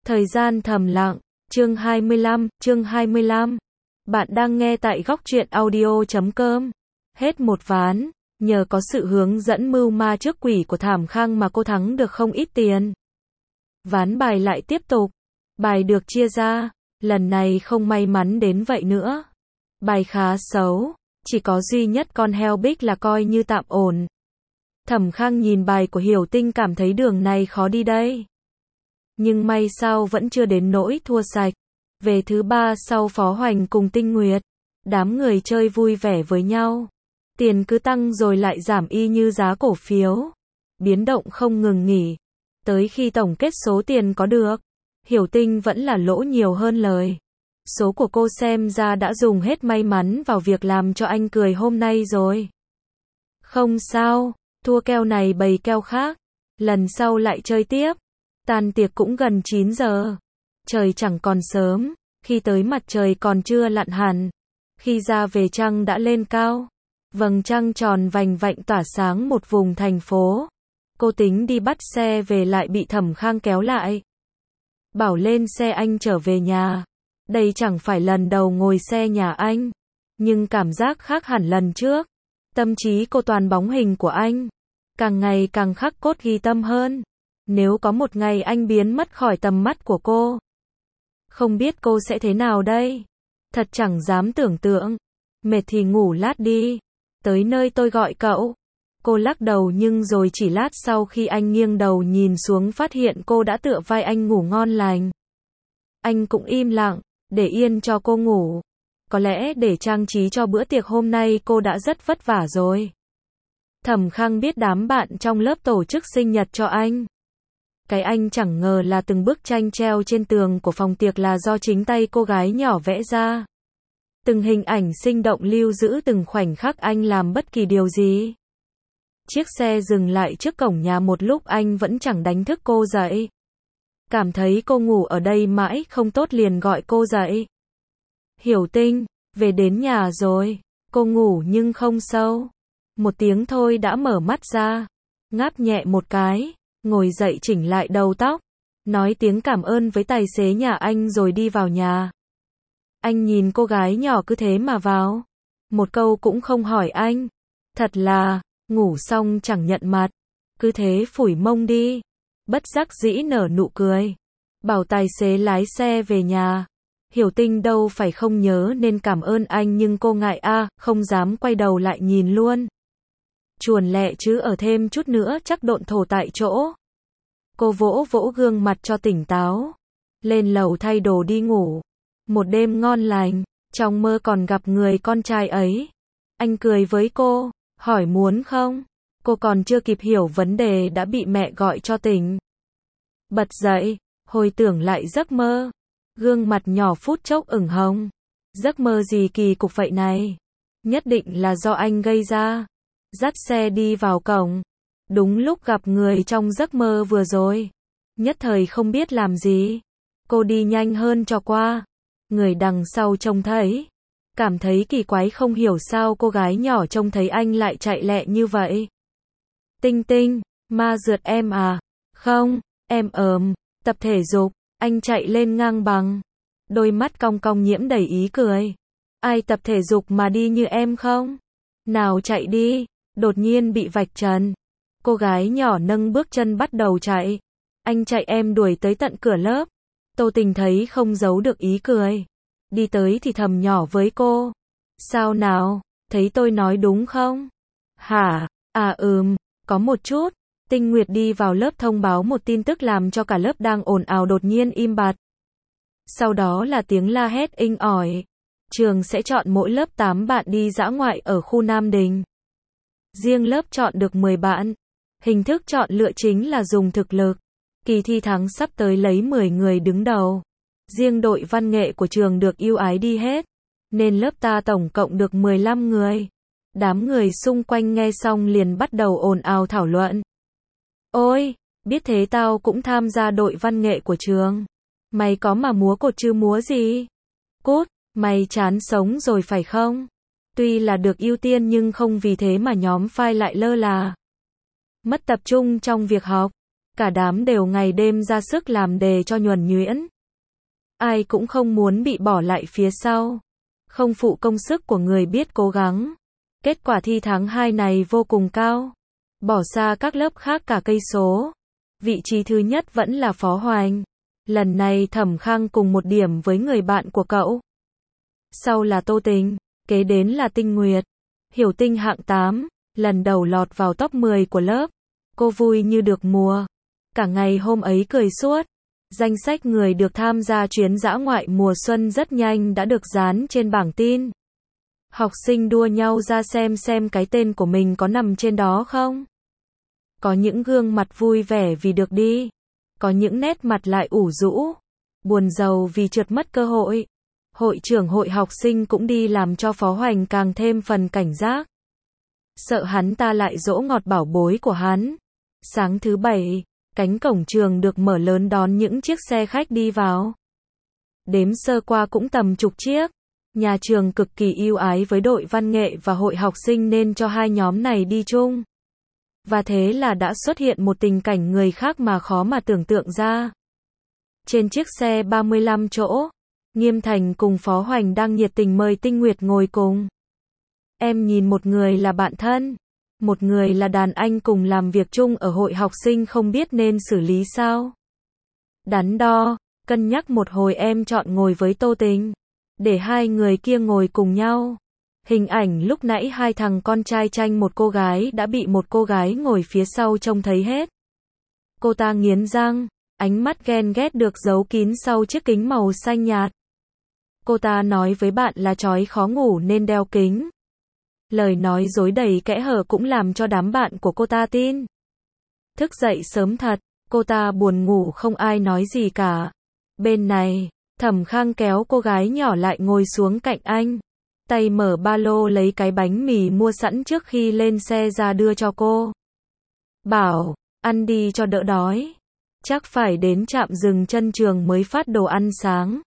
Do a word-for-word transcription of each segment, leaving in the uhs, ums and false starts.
Thời gian thầm lặng, chương hai mươi lăm, chương hai mươi lăm. Bạn đang nghe tại góc truyện audio chấm com. Hết một ván, nhờ có sự hướng dẫn mưu ma trước quỷ của Thảm Khang mà cô thắng được không ít tiền. Ván bài lại tiếp tục. Bài được chia ra, lần này không may mắn đến vậy nữa. Bài khá xấu, chỉ có duy nhất con heo bích là coi như tạm ổn. Thẩm Khang nhìn bài của Hiểu Tinh cảm thấy đường này khó đi đây. Nhưng may sao vẫn chưa đến nỗi thua sạch. Về thứ ba sau Phó Hoành cùng Tinh Nguyệt, đám người chơi vui vẻ với nhau. Tiền cứ tăng rồi lại giảm y như giá cổ phiếu. Biến động không ngừng nghỉ. Tới khi tổng kết số tiền có được, Hiểu Tinh vẫn là lỗ nhiều hơn lời. Số của cô xem ra đã dùng hết may mắn vào việc làm cho anh cười hôm nay rồi. Không sao, thua keo này bày keo khác. Lần sau lại chơi tiếp. Tan tiệc cũng gần chín giờ. Trời chẳng còn sớm, khi tới mặt trời còn chưa lặn hẳn. Khi ra về trăng đã lên cao. Vầng trăng tròn vành vạnh tỏa sáng một vùng thành phố. Cô tính đi bắt xe về lại bị Thẩm Khang kéo lại. Bảo lên xe anh trở về nhà. Đây chẳng phải lần đầu ngồi xe nhà anh. Nhưng cảm giác khác hẳn lần trước. Tâm trí cô toàn bóng hình của anh. Càng ngày càng khắc cốt ghi tâm hơn. Nếu có một ngày anh biến mất khỏi tầm mắt của cô, không biết cô sẽ thế nào đây? Thật chẳng dám tưởng tượng. Mệt thì ngủ lát đi. Tới nơi tôi gọi cậu. Cô lắc đầu nhưng rồi chỉ lát sau khi anh nghiêng đầu nhìn xuống phát hiện cô đã tựa vai anh ngủ ngon lành. Anh cũng im lặng, để yên cho cô ngủ. Có lẽ để trang trí cho bữa tiệc hôm nay cô đã rất vất vả rồi. Thẩm Khang biết đám bạn trong lớp tổ chức sinh nhật cho anh. Cái anh chẳng ngờ là từng bức tranh treo trên tường của phòng tiệc là do chính tay cô gái nhỏ vẽ ra. Từng hình ảnh sinh động lưu giữ từng khoảnh khắc anh làm bất kỳ điều gì. Chiếc xe dừng lại trước cổng nhà một lúc anh vẫn chẳng đánh thức cô dậy. Cảm thấy cô ngủ ở đây mãi không tốt liền gọi cô dậy. Hiểu Tinh, về đến nhà rồi. Cô ngủ nhưng không sâu. Một tiếng thôi đã mở mắt ra. Ngáp nhẹ một cái. Ngồi dậy chỉnh lại đầu tóc. Nói tiếng cảm ơn với tài xế nhà anh rồi đi vào nhà. Anh nhìn cô gái nhỏ cứ thế mà vào. Một câu cũng không hỏi anh. Thật là, ngủ xong chẳng nhận mặt. Cứ thế phủi mông đi. Bất giác dĩ nở nụ cười. Bảo tài xế lái xe về nhà. Hiểu Tinh đâu phải không nhớ nên cảm ơn anh nhưng cô ngại a, à, không dám quay đầu lại nhìn luôn. Chuồn lẹ chứ ở thêm chút nữa chắc độn thổ tại chỗ. Cô vỗ vỗ gương mặt cho tỉnh táo. Lên lầu thay đồ đi ngủ. Một đêm ngon lành, trong mơ còn gặp người con trai ấy. Anh cười với cô, hỏi muốn không? Cô còn chưa kịp hiểu vấn đề đã bị mẹ gọi cho tỉnh. Bật dậy, hồi tưởng lại giấc mơ. Gương mặt nhỏ phút chốc ửng hồng. Giấc mơ gì kỳ cục vậy này? Nhất định là do anh gây ra. Dắt xe đi vào cổng. Đúng lúc gặp người trong giấc mơ vừa rồi. Nhất thời không biết làm gì. Cô đi nhanh hơn cho qua. Người đằng sau trông thấy. Cảm thấy kỳ quái không hiểu sao cô gái nhỏ trông thấy anh lại chạy lẹ như vậy. Tinh Tinh, ma rượt em à? Không, em ờm, tập thể dục. Anh chạy lên ngang bằng. Đôi mắt cong cong nhiễm đầy ý cười. Ai tập thể dục mà đi như em không? Nào chạy đi. Đột nhiên bị vạch trần. Cô gái nhỏ nâng bước chân bắt đầu chạy. Anh chạy em đuổi tới tận cửa lớp. Tô Tình thấy không giấu được ý cười. Đi tới thì thầm nhỏ với cô. Sao nào, thấy tôi nói đúng không? Hả, à ừm, có một chút. Tinh Nguyệt đi vào lớp thông báo một tin tức làm cho cả lớp đang ồn ào đột nhiên im bặt. Sau đó là tiếng la hét inh ỏi. Trường sẽ chọn mỗi lớp tám bạn đi dã ngoại ở khu Nam Đình. Riêng lớp chọn được mười bạn. Hình thức chọn lựa chính là dùng thực lực. Kỳ thi tháng sắp tới lấy mười người đứng đầu. Riêng đội văn nghệ của trường được ưu ái đi hết. Nên lớp ta tổng cộng được mười lăm người. Đám người xung quanh nghe xong liền bắt đầu ồn ào thảo luận. Ôi, biết thế tao cũng tham gia đội văn nghệ của trường. Mày có mà múa cột chứ múa gì? Cút, mày chán sống rồi phải không? Tuy là được ưu tiên nhưng không vì thế mà nhóm phai lại lơ là. Mất tập trung trong việc học. Cả đám đều ngày đêm ra sức làm đề cho nhuần nhuyễn. Ai cũng không muốn bị bỏ lại phía sau. Không phụ công sức của người biết cố gắng. Kết quả thi tháng hai này vô cùng cao. Bỏ xa các lớp khác cả cây số. Vị trí thứ nhất vẫn là Phó Hoành. Lần này Thẩm Khang cùng một điểm với người bạn của cậu. Sau là Tô Tình, kế đến là Tinh Nguyệt. Hiểu Tinh hạng tám, lần đầu lọt vào top mười của lớp. Cô vui như được mùa. Cả ngày hôm ấy cười suốt. Danh sách người được tham gia chuyến dã ngoại mùa xuân rất nhanh đã được dán trên bảng tin. Học sinh đua nhau ra xem xem cái tên của mình có nằm trên đó không. Có những gương mặt vui vẻ vì được đi. Có những nét mặt lại ủ rũ. Buồn rầu vì trượt mất cơ hội. Hội trưởng hội học sinh cũng đi làm cho Phó Hoành càng thêm phần cảnh giác. Sợ hắn ta lại dỗ ngọt bảo bối của hắn. Sáng thứ bảy, cánh cổng trường được mở lớn đón những chiếc xe khách đi vào. Đếm sơ qua cũng tầm chục chiếc. Nhà trường cực kỳ ưu ái với đội văn nghệ và hội học sinh nên cho hai nhóm này đi chung. Và thế là đã xuất hiện một tình cảnh người khác mà khó mà tưởng tượng ra. Trên chiếc xe ba mươi lăm chỗ, Nghiêm Thành cùng Phó Hoành đang nhiệt tình mời Tinh Nguyệt ngồi cùng. Em nhìn, một người là bạn thân, một người là đàn anh cùng làm việc chung ở hội học sinh, không biết nên xử lý sao. Đắn đo, cân nhắc một hồi em chọn ngồi với Tô Tình, để hai người kia ngồi cùng nhau. Hình ảnh lúc nãy hai thằng con trai tranh một cô gái đã bị một cô gái ngồi phía sau trông thấy hết. Cô ta nghiến răng, ánh mắt ghen ghét được giấu kín sau chiếc kính màu xanh nhạt. Cô ta nói với bạn là chói khó ngủ nên đeo kính. Lời nói dối đầy kẽ hở cũng làm cho đám bạn của cô ta tin. Thức dậy sớm thật, cô ta buồn ngủ không ai nói gì cả. Bên này, Thẩm Khang kéo cô gái nhỏ lại ngồi xuống cạnh anh. Tay mở ba lô lấy cái bánh mì mua sẵn trước khi lên xe ra đưa cho cô. Bảo, ăn đi cho đỡ đói. Chắc phải đến trạm dừng chân trường mới phát đồ ăn sáng.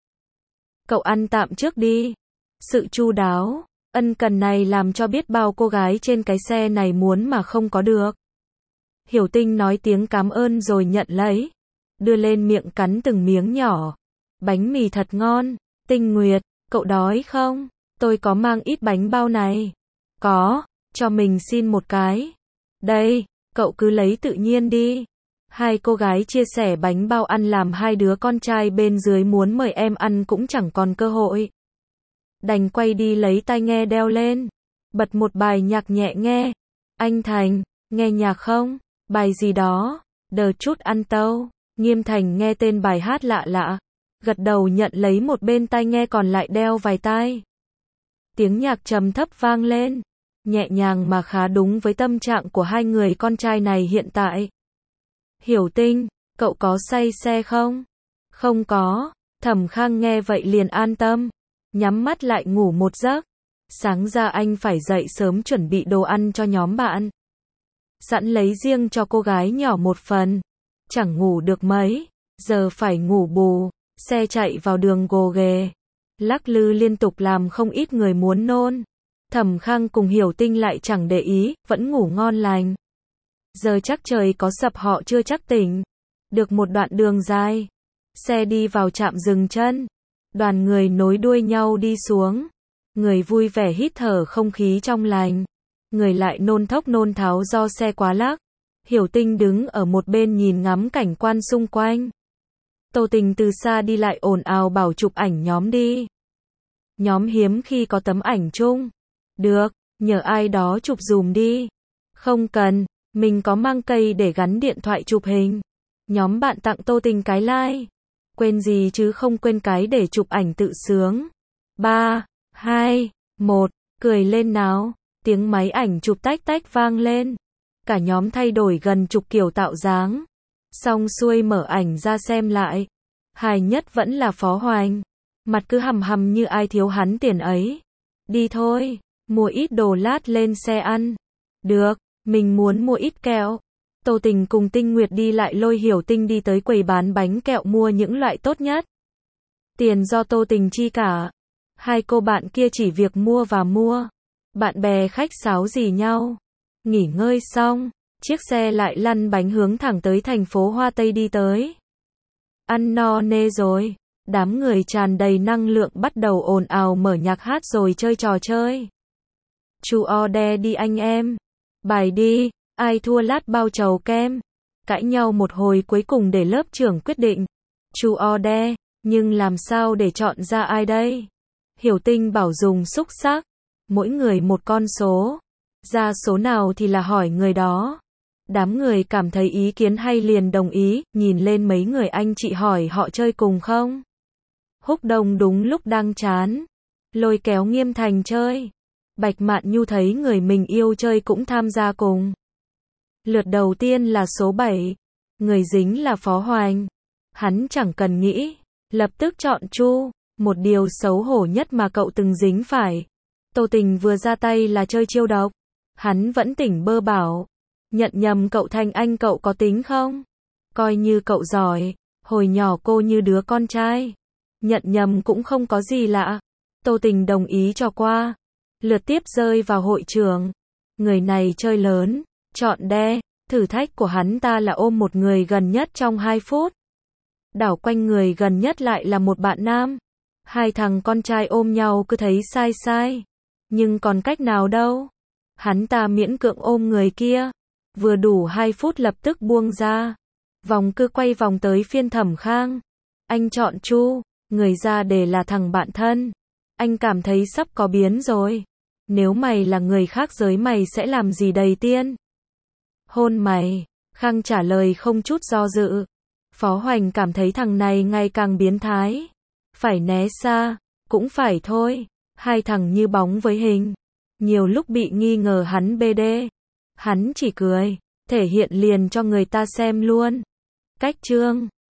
Cậu ăn tạm trước đi. Sự chu đáo, ân cần này làm cho biết bao cô gái trên cái xe này muốn mà không có được. Hiểu Tinh nói tiếng cảm ơn rồi nhận lấy. Đưa lên miệng cắn từng miếng nhỏ. Bánh mì thật ngon. Tinh Nguyệt, cậu đói không? Tôi có mang ít bánh bao này. Có, cho mình xin một cái. Đây, cậu cứ lấy tự nhiên đi. Hai cô gái chia sẻ bánh bao ăn làm hai đứa con trai bên dưới muốn mời em ăn cũng chẳng còn cơ hội. Đành quay đi lấy tai nghe đeo lên. Bật một bài nhạc nhẹ nghe. Anh Thành, nghe nhạc không? Bài gì đó? Đờ chút ăn tâu. Nghiêm Thành nghe tên bài hát lạ lạ. Gật đầu nhận lấy một bên tai nghe còn lại đeo vài tai. Tiếng nhạc trầm thấp vang lên. Nhẹ nhàng mà khá đúng với tâm trạng của hai người con trai này hiện tại. Hiểu Tinh, cậu có say xe không? Không có. Thẩm Khang nghe vậy liền an tâm. Nhắm mắt lại ngủ một giấc. Sáng ra anh phải dậy sớm chuẩn bị đồ ăn cho nhóm bạn. Sẵn lấy riêng cho cô gái nhỏ một phần. Chẳng ngủ được mấy. Giờ phải ngủ bù. Xe chạy vào đường gồ ghề. Lắc lư liên tục làm không ít người muốn nôn. Thẩm Khang cùng Hiểu Tinh lại chẳng để ý, vẫn ngủ ngon lành. Giờ chắc trời có sập họ chưa chắc tỉnh. Được một đoạn đường dài. Xe đi vào trạm dừng chân. Đoàn người nối đuôi nhau đi xuống. Người vui vẻ hít thở không khí trong lành. Người lại nôn thốc nôn tháo do xe quá lắc. Hiểu Tinh đứng ở một bên nhìn ngắm cảnh quan xung quanh. Tô Tình từ xa đi lại ồn ào bảo chụp ảnh nhóm đi. Nhóm hiếm khi có tấm ảnh chung. Được, nhờ ai đó chụp dùm đi. Không cần, mình có mang cây để gắn điện thoại chụp hình. Nhóm bạn tặng Tô Tình cái like. Quên gì chứ không quên cái để chụp ảnh tự sướng. ba, hai, một, cười lên nào. Tiếng máy ảnh chụp tách tách vang lên. Cả nhóm thay đổi gần chục kiểu tạo dáng. Xong xuôi mở ảnh ra xem lại. Hài nhất vẫn là Phó Hoành. Mặt cứ hầm hầm như ai thiếu hắn tiền ấy. Đi thôi, mua ít đồ lát lên xe ăn. Được, mình muốn mua ít kẹo. Tô Tình cùng Tinh Nguyệt đi lại lôi Hiểu Tinh đi tới quầy bán bánh kẹo mua những loại tốt nhất. Tiền do Tô Tình chi cả. Hai cô bạn kia chỉ việc mua và mua. Bạn bè khách sáo gì nhau. Nghỉ ngơi xong, chiếc xe lại lăn bánh hướng thẳng tới thành phố Hoa Tây đi tới. Ăn no nê rồi, đám người tràn đầy năng lượng bắt đầu ồn ào mở nhạc hát rồi chơi trò chơi. Chu order đi anh em. Bài đi, ai thua lát bao trầu kem. Cãi nhau một hồi cuối cùng để lớp trưởng quyết định. Chu order, nhưng làm sao để chọn ra ai đây? Hiểu Tinh bảo dùng xúc xắc, mỗi người một con số. Ra số nào thì là hỏi người đó. Đám người cảm thấy ý kiến hay liền đồng ý, nhìn lên mấy người anh chị hỏi họ chơi cùng không? Húc Đông đúng lúc đang chán, lôi kéo Nghiêm Thành chơi. Bạch Mạn Nhu thấy người mình yêu chơi cũng tham gia cùng. Lượt đầu tiên là số bảy, người dính là Phó Hoành. Hắn chẳng cần nghĩ, lập tức chọn Chu, một điều xấu hổ nhất mà cậu từng dính phải. Tô Tình vừa ra tay là chơi chiêu độc, hắn vẫn tỉnh bơ bảo. Nhận nhầm cậu thành anh cậu có tính không? Coi như cậu giỏi, hồi nhỏ cô như đứa con trai. Nhận nhầm cũng không có gì lạ. Tô Tình đồng ý cho qua. Lượt tiếp rơi vào hội trường. Người này chơi lớn, chọn đe, thử thách của hắn ta là ôm một người gần nhất trong hai phút. Đảo quanh người gần nhất lại là một bạn nam. Hai thằng con trai ôm nhau cứ thấy sai sai. Nhưng còn cách nào đâu. Hắn ta miễn cưỡng ôm người kia. Vừa đủ hai phút lập tức buông ra. Vòng cứ quay vòng tới phiên Thẩm Khang. Anh chọn Chu, người ra để là thằng bạn thân. Anh cảm thấy sắp có biến rồi. Nếu mày là người khác giới mày sẽ làm gì đầy tiên? Hôn mày. Khang trả lời không chút do dự. Phó Hoành cảm thấy thằng này ngày càng biến thái. Phải né xa, cũng phải thôi. Hai thằng như bóng với hình. Nhiều lúc bị nghi ngờ hắn bê đê. Hắn chỉ cười, thể hiện liền cho người ta xem luôn. Cách chương